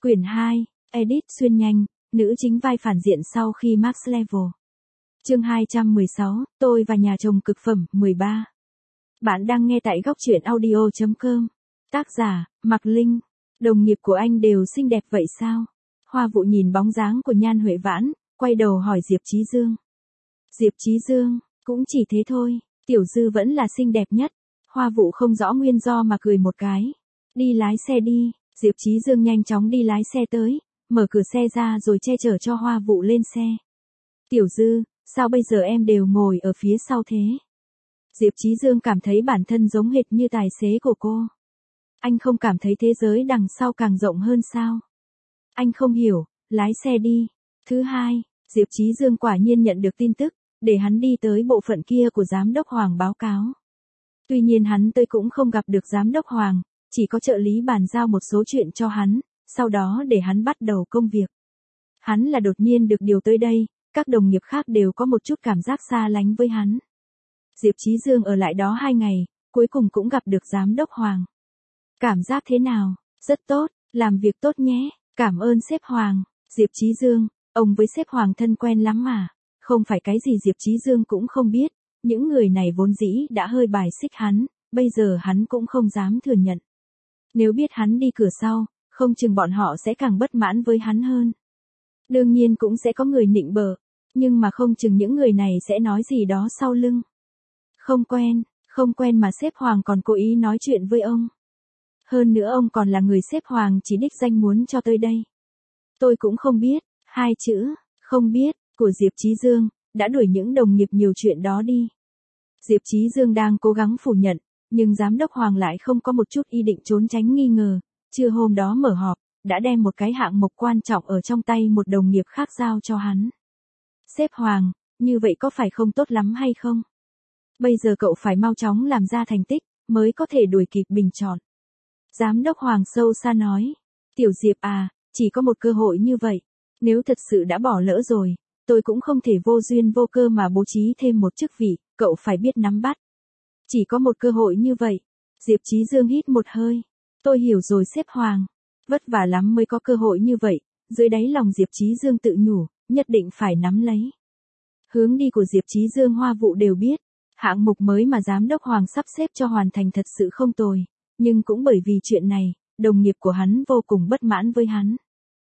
Quyển 2, Edit xuyên nhanh, nữ chính vai phản diện sau khi Max Level. Chương 216, tôi và nhà chồng cực phẩm, 13. Bạn đang nghe tại góc truyện audio.com. Tác giả, Mạc Linh. Đồng nghiệp của anh đều xinh đẹp vậy sao? Hoa Vụ nhìn bóng dáng của Nhan Huệ Vãn, quay đầu hỏi Diệp Chí Dương. Diệp Chí Dương, cũng chỉ thế thôi, Tiểu Dư vẫn là xinh đẹp nhất. Hoa Vụ không rõ nguyên do mà cười một cái. Đi lái xe đi. Diệp Chí Dương nhanh chóng đi lái xe tới, mở cửa xe ra rồi che chở cho Hoa Vụ lên xe. Tiểu Dư, sao bây giờ em đều ngồi ở phía sau thế? Diệp Chí Dương cảm thấy bản thân giống hệt như tài xế của cô. Anh không cảm thấy thế giới đằng sau càng rộng hơn sao? Anh không hiểu, lái xe đi. Thứ hai, Diệp Chí Dương quả nhiên nhận được tin tức, để hắn đi tới bộ phận kia của Giám đốc Hoàng báo cáo. Tuy nhiên hắn tới cũng không gặp được Giám đốc Hoàng, chỉ có trợ lý bàn giao một số chuyện cho hắn, sau đó để hắn bắt đầu công việc. Hắn là đột nhiên được điều tới đây, các đồng nghiệp khác đều có một chút cảm giác xa lánh với hắn. Diệp Chí Dương ở lại đó 2 ngày, cuối cùng cũng gặp được Giám đốc Hoàng. Cảm giác thế nào? Rất tốt, làm việc tốt nhé, cảm ơn sếp Hoàng. Diệp Chí Dương, ông với sếp Hoàng thân quen lắm mà, không phải cái gì Diệp Chí Dương cũng không biết, những người này vốn dĩ đã hơi bài xích hắn, bây giờ hắn cũng không dám thừa nhận. Nếu biết hắn đi cửa sau, không chừng bọn họ sẽ càng bất mãn với hắn hơn. Đương nhiên cũng sẽ có người nịnh bợ, nhưng mà không chừng những người này sẽ nói gì đó sau lưng. Không quen mà sếp Hoàng còn cố ý nói chuyện với ông. Hơn nữa ông còn là người sếp Hoàng chỉ đích danh muốn cho tới đây. Tôi cũng không biết, 2 chữ, không biết, của Diệp Chí Dương, đã đuổi những đồng nghiệp nhiều chuyện đó đi. Diệp Chí Dương đang cố gắng phủ nhận, nhưng Giám đốc Hoàng lại không có một chút ý định trốn tránh nghi ngờ, trưa hôm đó mở họp, đã đem một cái hạng mục quan trọng ở trong tay một đồng nghiệp khác giao cho hắn. Sếp Hoàng, như vậy có phải không tốt lắm hay không? Bây giờ cậu phải mau chóng làm ra thành tích, mới có thể đuổi kịp bình chọn. Giám đốc Hoàng sâu xa nói, Tiểu Diệp à, chỉ có một cơ hội như vậy, nếu thật sự đã bỏ lỡ rồi, tôi cũng không thể vô duyên vô cơ mà bố trí thêm một chức vị, cậu phải biết nắm bắt. Chỉ có một cơ hội như vậy. Diệp Chí Dương hít một hơi. Tôi hiểu rồi sếp Hoàng. Vất vả lắm mới có cơ hội như vậy. Dưới đáy lòng Diệp Chí Dương tự nhủ, nhất định phải nắm lấy. Hướng đi của Diệp Chí Dương Hoa Vụ đều biết. Hạng mục mới mà Giám đốc Hoàng sắp xếp cho hoàn thành thật sự không tồi. Nhưng cũng bởi vì chuyện này, đồng nghiệp của hắn vô cùng bất mãn với hắn.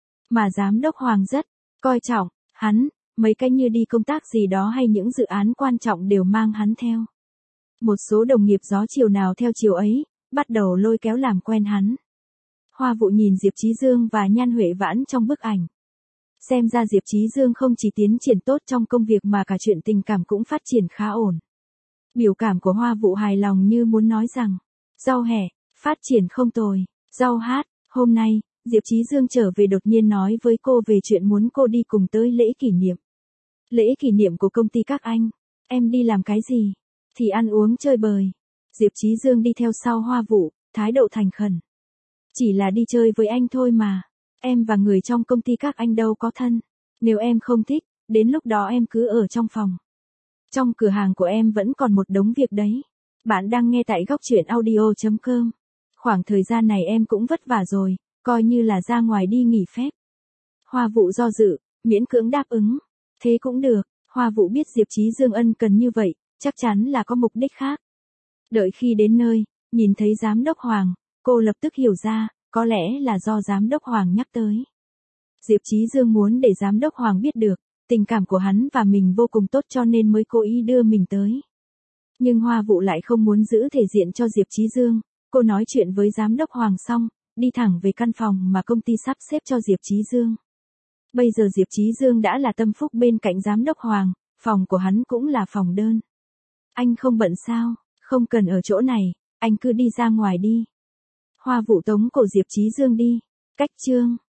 Mà Giám đốc Hoàng rất coi trọng hắn, mấy cái như đi công tác gì đó hay những dự án quan trọng đều mang hắn theo. Một số đồng nghiệp gió chiều nào theo chiều ấy, bắt đầu lôi kéo làm quen hắn. Hoa Vụ nhìn Diệp Chí Dương và Nhan Huệ Vãn trong bức ảnh. Xem ra Diệp Chí Dương không chỉ tiến triển tốt trong công việc mà cả chuyện tình cảm cũng phát triển khá ổn. Biểu cảm của Hoa Vụ hài lòng như muốn nói rằng, rau hẹ, phát triển không tồi, rau hát, hôm nay, Diệp Chí Dương trở về đột nhiên nói với cô về chuyện muốn cô đi cùng tới lễ kỷ niệm. Lễ kỷ niệm của công ty các anh, em đi làm cái gì? Thì ăn uống chơi bời. Diệp Chí Dương đi theo sau Hoa Vụ, thái độ thành khẩn. Chỉ là đi chơi với anh thôi mà. Em và người trong công ty các anh đâu có thân. Nếu em không thích, đến lúc đó em cứ ở trong phòng. Trong cửa hàng của em vẫn còn một đống việc đấy. Bạn đang nghe tại góc truyện audio.com. Khoảng thời gian này em cũng vất vả rồi, coi như là ra ngoài đi nghỉ phép. Hoa Vụ do dự, miễn cưỡng đáp ứng. Thế cũng được, Hoa Vụ biết Diệp Chí Dương ân cần như vậy, chắc chắn là có mục đích khác. Đợi khi đến nơi, nhìn thấy Giám đốc Hoàng, cô lập tức hiểu ra, có lẽ là do Giám đốc Hoàng nhắc tới. Diệp Chí Dương muốn để Giám đốc Hoàng biết được, tình cảm của hắn và mình vô cùng tốt cho nên mới cố ý đưa mình tới. Nhưng Hoa Vụ lại không muốn giữ thể diện cho Diệp Chí Dương, cô nói chuyện với Giám đốc Hoàng xong, đi thẳng về căn phòng mà công ty sắp xếp cho Diệp Chí Dương. Bây giờ Diệp Chí Dương đã là tâm phúc bên cạnh Giám đốc Hoàng, phòng của hắn cũng là phòng đơn. Anh không bận sao, không cần ở chỗ này, anh cứ đi ra ngoài đi. Hoa Vụ tống cổ Diệp Chí Dương đi. Cách chương.